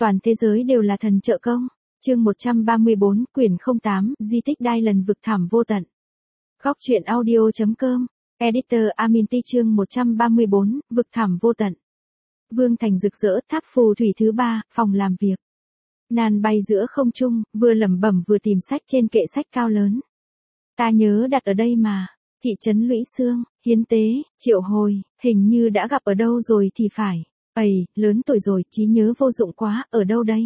toàn thế giới đều là thần trợ công. Chương 134, quyển 08, di tích Đai Lần vực thẳm vô tận. Góc truyện audio.com, editor Aminti. Chương 134, vực thẳm vô tận. Vương thành rực rỡ, tháp phù thủy thứ 3, phòng làm việc. Nan bay giữa không trung, vừa lẩm bẩm vừa tìm sách trên kệ sách cao lớn. Ta nhớ đặt ở đây mà. Thị trấn Lũy Xương, hiến tế, triệu hồi, hình như đã gặp ở đâu rồi thì phải. Ầy, lớn tuổi rồi, trí nhớ vô dụng quá, ở đâu đây?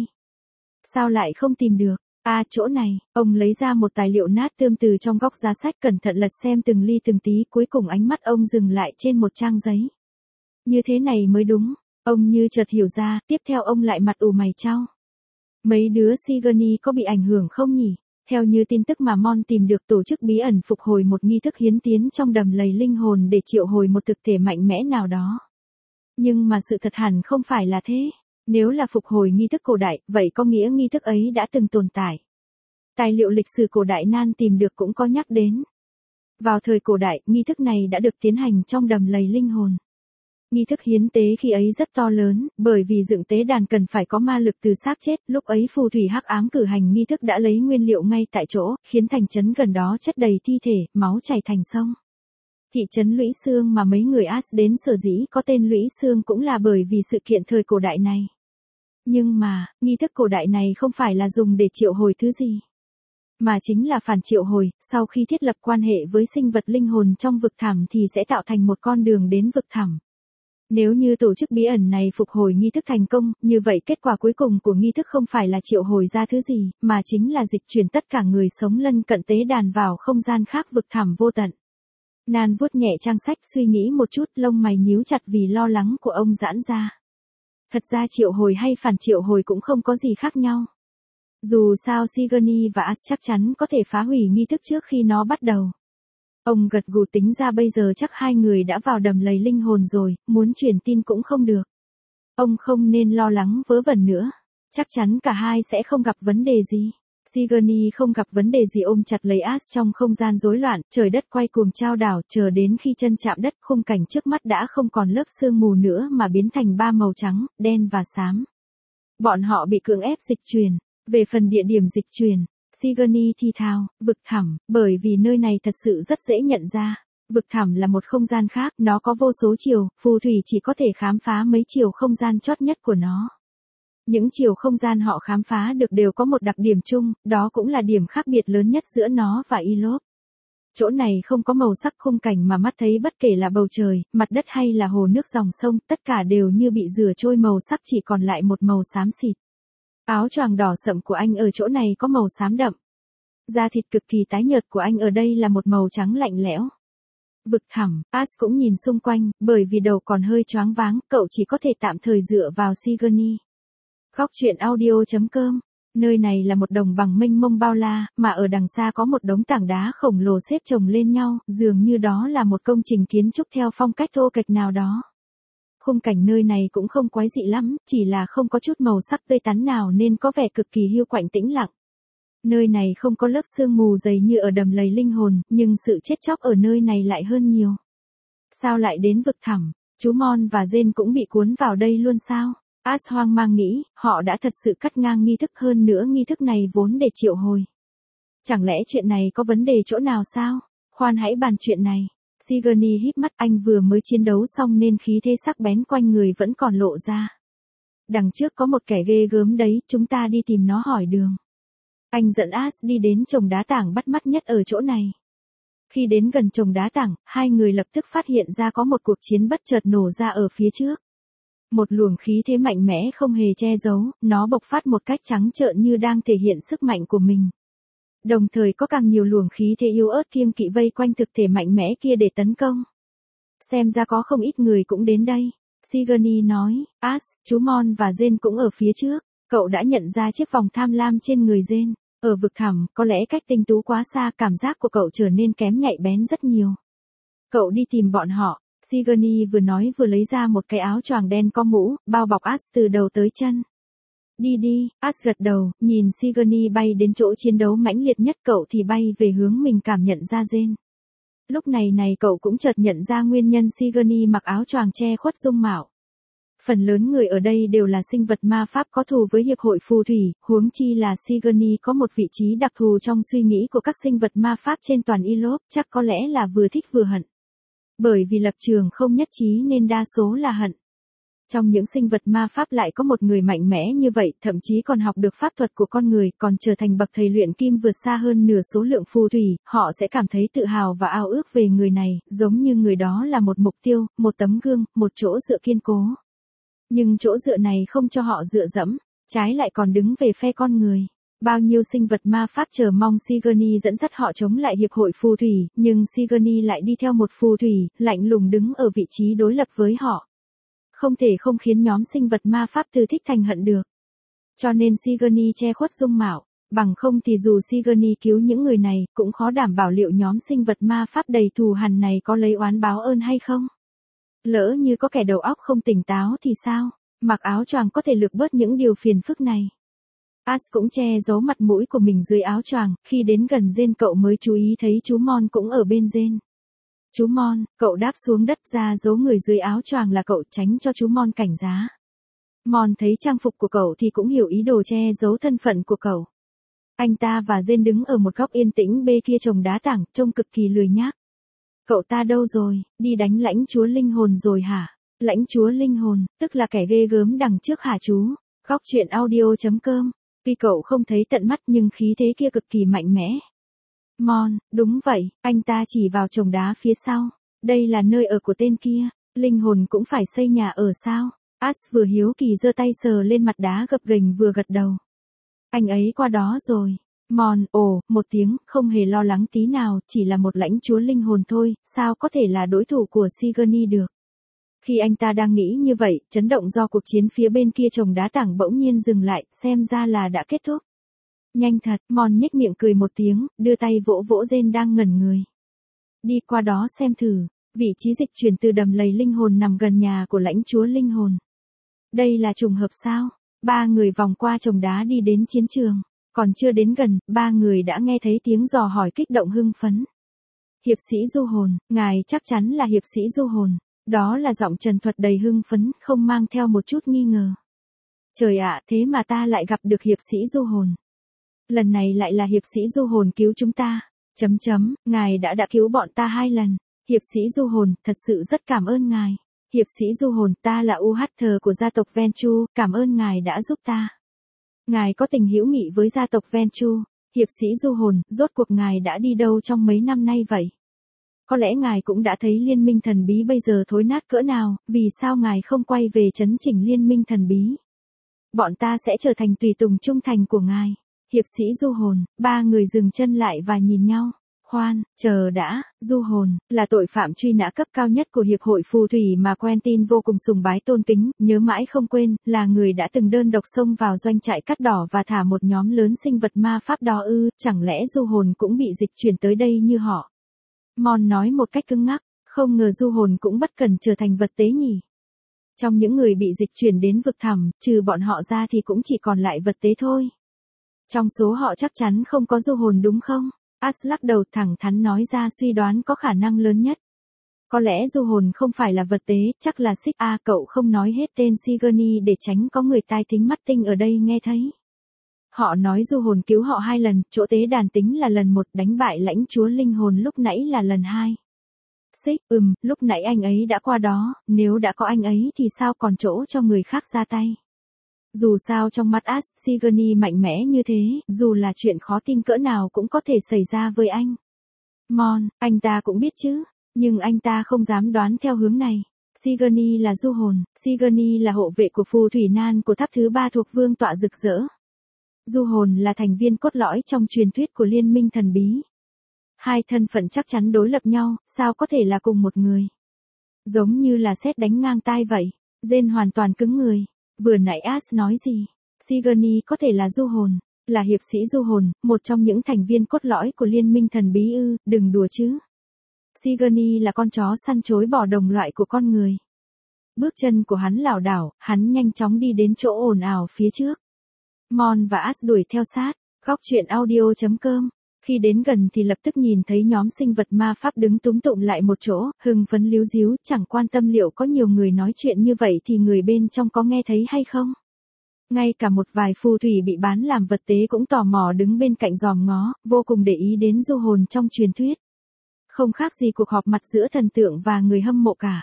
Sao lại không tìm được? À, chỗ này. Ông lấy ra một tài liệu nát tươm từ trong góc giá sách, cẩn thận lật xem từng ly từng tí, cuối cùng ánh mắt ông dừng lại trên một trang giấy. Như thế này mới đúng. Ông như chợt hiểu ra, tiếp theo ông lại mặt ủ mày chau. Mấy đứa Sigourney có bị ảnh hưởng không nhỉ? Theo như tin tức mà Mon tìm được, tổ chức bí ẩn phục hồi một nghi thức hiến tiến trong đầm lầy linh hồn để triệu hồi một thực thể mạnh mẽ nào đó. Nhưng mà sự thật hẳn không phải là thế. Nếu là phục hồi nghi thức cổ đại, vậy có nghĩa nghi thức ấy đã từng tồn tại. Tài liệu lịch sử cổ đại Nan tìm được cũng có nhắc đến. Vào thời cổ đại, nghi thức này đã được tiến hành trong đầm lầy linh hồn. Nghi thức hiến tế khi ấy rất to lớn, bởi vì dựng tế đàn cần phải có ma lực từ xác chết, lúc ấy phù thủy hắc ám cử hành nghi thức đã lấy nguyên liệu ngay tại chỗ, khiến thành trấn gần đó chất đầy thi thể, máu chảy thành sông. Thị trấn Lũy Xương mà mấy người As đến sở dĩ có tên Lũy Xương cũng là bởi vì sự kiện thời cổ đại này. Nhưng mà, nghi thức cổ đại này không phải là dùng để triệu hồi thứ gì, mà chính là phản triệu hồi. Sau khi thiết lập quan hệ với sinh vật linh hồn trong vực thẳm thì sẽ tạo thành một con đường đến vực thẳm. Nếu như tổ chức bí ẩn này phục hồi nghi thức thành công, như vậy kết quả cuối cùng của nghi thức không phải là triệu hồi ra thứ gì, mà chính là dịch chuyển tất cả người sống lân cận tế đàn vào không gian khác vực thẳm vô tận. Nan vuốt nhẹ trang sách, suy nghĩ một chút, lông mày nhíu chặt vì lo lắng của ông giãn ra. Thật ra triệu hồi hay phản triệu hồi cũng không có gì khác nhau. Dù sao Sigourney và As chắc chắn có thể phá hủy nghi thức trước khi nó bắt đầu. Ông gật gù, tính ra bây giờ chắc hai người đã vào đầm lầy linh hồn rồi, muốn truyền tin cũng không được. Ông không nên lo lắng vớ vẩn nữa. Chắc chắn cả hai sẽ không gặp vấn đề gì. Sigourney không gặp vấn đề gì, ôm chặt lấy As trong không gian rối loạn, trời đất quay cuồng chao đảo, chờ đến khi chân chạm đất, khung cảnh trước mắt đã không còn lớp sương mù nữa mà biến thành ba màu trắng, đen và xám. Bọn họ bị cưỡng ép dịch chuyển. Về phần địa điểm dịch chuyển, Sigourney thì thào, vực thẳm, bởi vì nơi này thật sự rất dễ nhận ra. Vực thẳm là một không gian khác, nó có vô số chiều, phù thủy chỉ có thể khám phá mấy chiều không gian chót nhất của nó. Những chiều không gian họ khám phá được đều có một đặc điểm chung, đó cũng là điểm khác biệt lớn nhất giữa nó và Ilop. Chỗ này không có màu sắc khung cảnh mà mắt thấy, bất kể là bầu trời, mặt đất hay là hồ nước dòng sông, tất cả đều như bị rửa trôi màu sắc, chỉ còn lại một màu xám xịt. Áo choàng đỏ sậm của anh ở chỗ này có màu xám đậm. Da thịt cực kỳ tái nhợt của anh ở đây là một màu trắng lạnh lẽo. Vực thẳm, As cũng nhìn xung quanh, bởi vì đầu còn hơi choáng váng, cậu chỉ có thể tạm thời dựa vào Sigourney. Góc truyện audio.com, nơi này là một đồng bằng mênh mông bao la, mà ở đằng xa có một đống tảng đá khổng lồ xếp chồng lên nhau, dường như đó là một công trình kiến trúc theo phong cách thô kệch nào đó. Khung cảnh nơi này cũng không quái dị lắm, chỉ là không có chút màu sắc tươi tắn nào nên có vẻ cực kỳ hiu quạnh tĩnh lặng. Nơi này không có lớp sương mù dày như ở đầm lầy linh hồn, nhưng sự chết chóc ở nơi này lại hơn nhiều. Sao lại đến vực thẳm? Chú Mon và Jane cũng bị cuốn vào đây luôn sao? As hoang mang nghĩ, họ đã thật sự cắt ngang nghi thức, hơn nữa nghi thức này vốn để triệu hồi. Chẳng lẽ chuyện này có vấn đề chỗ nào sao? Khoan hãy bàn chuyện này. Sigourney híp mắt, anh vừa mới chiến đấu xong nên khí thế sắc bén quanh người vẫn còn lộ ra. Đằng trước có một kẻ ghê gớm đấy, chúng ta đi tìm nó hỏi đường. Anh dẫn As đi đến chồng đá tảng bắt mắt nhất ở chỗ này. Khi đến gần chồng đá tảng, hai người lập tức phát hiện ra có một cuộc chiến bất chợt nổ ra ở phía trước. Một luồng khí thế mạnh mẽ không hề che giấu, nó bộc phát một cách trắng trợn như đang thể hiện sức mạnh của mình. Đồng thời có càng nhiều luồng khí thế yếu ớt kiêng kỵ vây quanh thực thể mạnh mẽ kia để tấn công. Xem ra có không ít người cũng đến đây. Sigourney nói, As, chú Mon và Jane cũng ở phía trước. Cậu đã nhận ra chiếc vòng tham lam trên người Jane. Ở vực thẳm, có lẽ cách tinh tú quá xa, cảm giác của cậu trở nên kém nhạy bén rất nhiều. Cậu đi tìm bọn họ. Sigourney vừa nói vừa lấy ra một cái áo choàng đen có mũ, bao bọc As từ đầu tới chân. Đi đi, As gật đầu, nhìn Sigourney bay đến chỗ chiến đấu mãnh liệt nhất, cậu thì bay về hướng mình cảm nhận ra Jane. Lúc này cậu cũng chợt nhận ra nguyên nhân Sigourney mặc áo choàng che khuất dung mạo. Phần lớn người ở đây đều là sinh vật ma pháp có thù với hiệp hội phù thủy, huống chi là Sigourney có một vị trí đặc thù trong suy nghĩ của các sinh vật ma pháp trên toàn Ylop, chắc có lẽ là vừa thích vừa hận. Bởi vì lập trường không nhất trí nên đa số là hận. Trong những sinh vật ma pháp lại có một người mạnh mẽ như vậy, thậm chí còn học được pháp thuật của con người, còn trở thành bậc thầy luyện kim vượt xa hơn nửa số lượng phù thủy, họ sẽ cảm thấy tự hào và ao ước về người này, giống như người đó là một mục tiêu, một tấm gương, một chỗ dựa kiên cố. Nhưng chỗ dựa này không cho họ dựa dẫm, trái lại còn đứng về phe con người. Bao nhiêu sinh vật ma pháp chờ mong Sigourney dẫn dắt họ chống lại hiệp hội phù thủy, nhưng Sigourney lại đi theo một phù thủy, lạnh lùng đứng ở vị trí đối lập với họ. Không thể không khiến nhóm sinh vật ma pháp từ thích thành hận được. Cho nên Sigourney che khuất dung mạo, bằng không thì dù Sigourney cứu những người này, cũng khó đảm bảo liệu nhóm sinh vật ma pháp đầy thù hằn này có lấy oán báo ơn hay không. Lỡ như có kẻ đầu óc không tỉnh táo thì sao? Mặc áo choàng có thể lược bớt những điều phiền phức này. Ash cũng che giấu mặt mũi của mình dưới áo choàng, khi đến gần Jane cậu mới chú ý thấy chú Mon cũng ở bên Jane. Chú Mon, cậu đáp xuống đất ra dấu người dưới áo choàng là cậu, tránh cho chú Mon cảnh giá. Mon thấy trang phục của cậu thì cũng hiểu ý đồ che giấu thân phận của cậu. Anh ta và Jane đứng ở một góc yên tĩnh bên kia chồng đá tảng, trông cực kỳ lười nhác. Cậu ta đâu rồi, đi đánh lãnh chúa linh hồn rồi hả? Lãnh chúa linh hồn, tức là kẻ ghê gớm đằng trước hả chú? Góc truyện audio.com. Tuy cậu không thấy tận mắt nhưng khí thế kia cực kỳ mạnh mẽ. Mon, đúng vậy, anh ta chỉ vào chồng đá phía sau. Đây là nơi ở của tên kia, linh hồn cũng phải xây nhà ở sao? Ash vừa hiếu kỳ giơ tay sờ lên mặt đá gập ghềnh vừa gật đầu. Anh ấy qua đó rồi. Mon, ồ, một tiếng, không hề lo lắng tí nào, chỉ là một lãnh chúa linh hồn thôi, sao có thể là đối thủ của Sigourney được. Khi anh ta đang nghĩ như vậy, chấn động do cuộc chiến phía bên kia chồng đá tảng bỗng nhiên dừng lại, xem ra là đã kết thúc. Nhanh thật, Mon nhếch miệng cười một tiếng, đưa tay vỗ vỗ Jane đang ngẩn người. Đi qua đó xem thử, vị trí dịch chuyển từ đầm lầy linh hồn nằm gần nhà của lãnh chúa linh hồn. Đây là trùng hợp sao? Ba người vòng qua chồng đá đi đến chiến trường. Còn chưa đến gần, ba người đã nghe thấy tiếng dò hỏi kích động hưng phấn. Hiệp sĩ du hồn, ngài chắc chắn là hiệp sĩ du hồn. Đó là giọng trần thuật đầy hưng phấn, không mang theo một chút nghi ngờ. Trời ạ, thế mà ta lại gặp được hiệp sĩ du hồn. Lần này lại là hiệp sĩ du hồn cứu chúng ta. Ngài đã cứu bọn ta 2 lần. Hiệp sĩ du hồn, thật sự rất cảm ơn ngài. Hiệp sĩ du hồn, ta là UHT của gia tộc Ventu, cảm ơn ngài đã giúp ta. Ngài có tình hữu nghị với gia tộc Ventu. Hiệp sĩ du hồn, rốt cuộc ngài đã đi đâu trong mấy năm nay vậy? Có lẽ ngài cũng đã thấy liên minh thần bí bây giờ thối nát cỡ nào, vì sao ngài không quay về chấn chỉnh liên minh thần bí? Bọn ta sẽ trở thành tùy tùng trung thành của ngài. Hiệp sĩ du hồn, ba người dừng chân lại và nhìn nhau. Khoan, chờ đã, du hồn, là tội phạm truy nã cấp cao nhất của Hiệp hội Phù thủy mà Quentin vô cùng sùng bái tôn kính, nhớ mãi không quên, là người đã từng đơn độc xông vào doanh trại cắt đỏ và thả một nhóm lớn sinh vật ma pháp đó ư, chẳng lẽ du hồn cũng bị dịch chuyển tới đây như họ? Mon nói một cách cứng ngắc, không ngờ du hồn cũng bất cần trở thành vật tế nhỉ. Trong những người bị dịch chuyển đến vực thẳm, trừ bọn họ ra thì cũng chỉ còn lại vật tế thôi. Trong số họ chắc chắn không có du hồn đúng không? Ash lắc đầu thẳng thắn nói ra suy đoán có khả năng lớn nhất. Có lẽ du hồn không phải là vật tế, chắc là Xích A, cậu không nói hết tên Sigourney để tránh có người tai thính mắt tinh ở đây nghe thấy. Họ nói du hồn cứu họ 2 lần, chỗ tế đàn tính là lần 1, đánh bại lãnh chúa linh hồn lúc nãy là lần 2. Xích, lúc nãy anh ấy đã qua đó, nếu đã có anh ấy thì sao còn chỗ cho người khác ra tay. Dù sao trong mắt Ash, Sigourney mạnh mẽ như thế, dù là chuyện khó tin cỡ nào cũng có thể xảy ra với anh. Mon, anh ta cũng biết chứ, nhưng anh ta không dám đoán theo hướng này. Sigourney là du hồn, Sigourney là hộ vệ của phù thủy nan của tháp thứ 3 thuộc vương tọa rực rỡ. Du hồn là thành viên cốt lõi trong truyền thuyết của liên minh thần bí. 2 thân phận chắc chắn đối lập nhau, sao có thể là cùng một người. Giống như là sét đánh ngang tai vậy. Jane hoàn toàn cứng người. Vừa nãy Ash nói gì? Sigourney có thể là du hồn, là hiệp sĩ du hồn, một trong những thành viên cốt lõi của liên minh thần bí ư, đừng đùa chứ. Sigourney là con chó săn chối bỏ đồng loại của con người. Bước chân của hắn lảo đảo, hắn nhanh chóng đi đến chỗ ồn ào phía trước. Mon và Ash đuổi theo sát. Góc truyện audio.com Khi đến gần thì lập tức nhìn thấy nhóm sinh vật ma pháp đứng túm tụm lại một chỗ, hưng phấn líu díu, chẳng quan tâm liệu có nhiều người nói chuyện như vậy thì người bên trong có nghe thấy hay không. Ngay cả một vài phù thủy bị bán làm vật tế cũng tò mò đứng bên cạnh dòm ngó, vô cùng để ý đến du hồn trong truyền thuyết. Không khác gì cuộc họp mặt giữa thần tượng và người hâm mộ cả.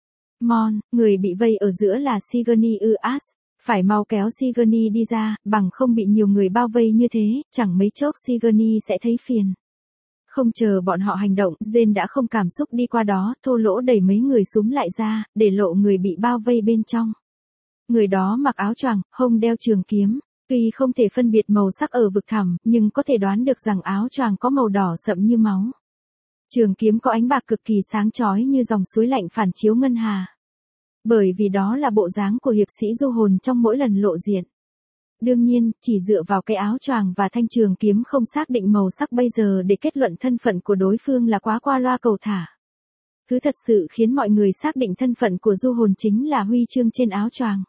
Mon, người bị vây ở giữa là Sigourney Uas, phải mau kéo Sigourney đi ra, bằng không bị nhiều người bao vây như thế, chẳng mấy chốc Sigourney sẽ thấy phiền. Không chờ bọn họ hành động, Jane đã không cảm xúc đi qua đó, thô lỗ đẩy mấy người xúm lại ra, để lộ người bị bao vây bên trong. Người đó mặc áo choàng, hông đeo trường kiếm. Tuy không thể phân biệt màu sắc ở vực thẳm, nhưng có thể đoán được rằng áo choàng có màu đỏ sậm như máu. Trường kiếm có ánh bạc cực kỳ sáng chói như dòng suối lạnh phản chiếu ngân hà. Bởi vì đó là bộ dáng của hiệp sĩ du hồn trong mỗi lần lộ diện. Đương nhiên, chỉ dựa vào cái áo choàng và thanh trường kiếm không xác định màu sắc bây giờ để kết luận thân phận của đối phương là quá qua loa cầu thả. Thứ thật sự khiến mọi người xác định thân phận của du hồn chính là huy chương trên áo choàng.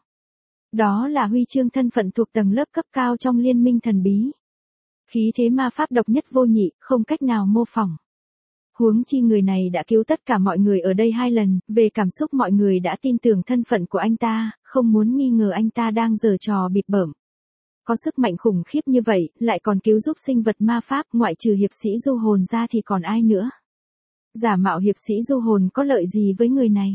Đó là huy chương thân phận thuộc tầng lớp cấp cao trong liên minh thần bí. Khí thế ma pháp độc nhất vô nhị, không cách nào mô phỏng. Huống chi người này đã cứu tất cả mọi người ở đây 2 lần, về cảm xúc mọi người đã tin tưởng thân phận của anh ta, không muốn nghi ngờ anh ta đang giở trò bịp bợm. Có sức mạnh khủng khiếp như vậy, lại còn cứu giúp sinh vật ma pháp, ngoại trừ hiệp sĩ du hồn ra thì còn ai nữa. Giả mạo hiệp sĩ du hồn có lợi gì với người này?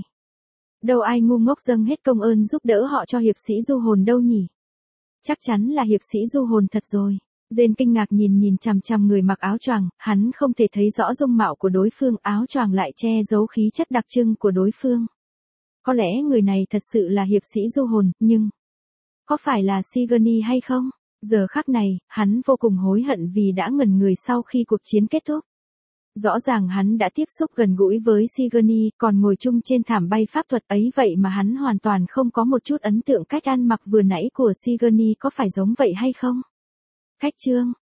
Đâu ai ngu ngốc dâng hết công ơn giúp đỡ họ cho hiệp sĩ du hồn đâu nhỉ? Chắc chắn là hiệp sĩ du hồn thật rồi. Jane kinh ngạc nhìn chằm chằm người mặc áo choàng, hắn không thể thấy rõ dung mạo của đối phương, áo choàng lại che giấu khí chất đặc trưng của đối phương. Có lẽ người này thật sự là hiệp sĩ du hồn, nhưng có phải là Sigourney hay không? Giờ khắc này, hắn vô cùng hối hận vì đã ngẩn người sau khi cuộc chiến kết thúc. Rõ ràng hắn đã tiếp xúc gần gũi với Sigourney, còn ngồi chung trên thảm bay pháp thuật ấy vậy mà hắn hoàn toàn không có một chút ấn tượng cách ăn mặc vừa nãy của Sigourney có phải giống vậy hay không? Cách chương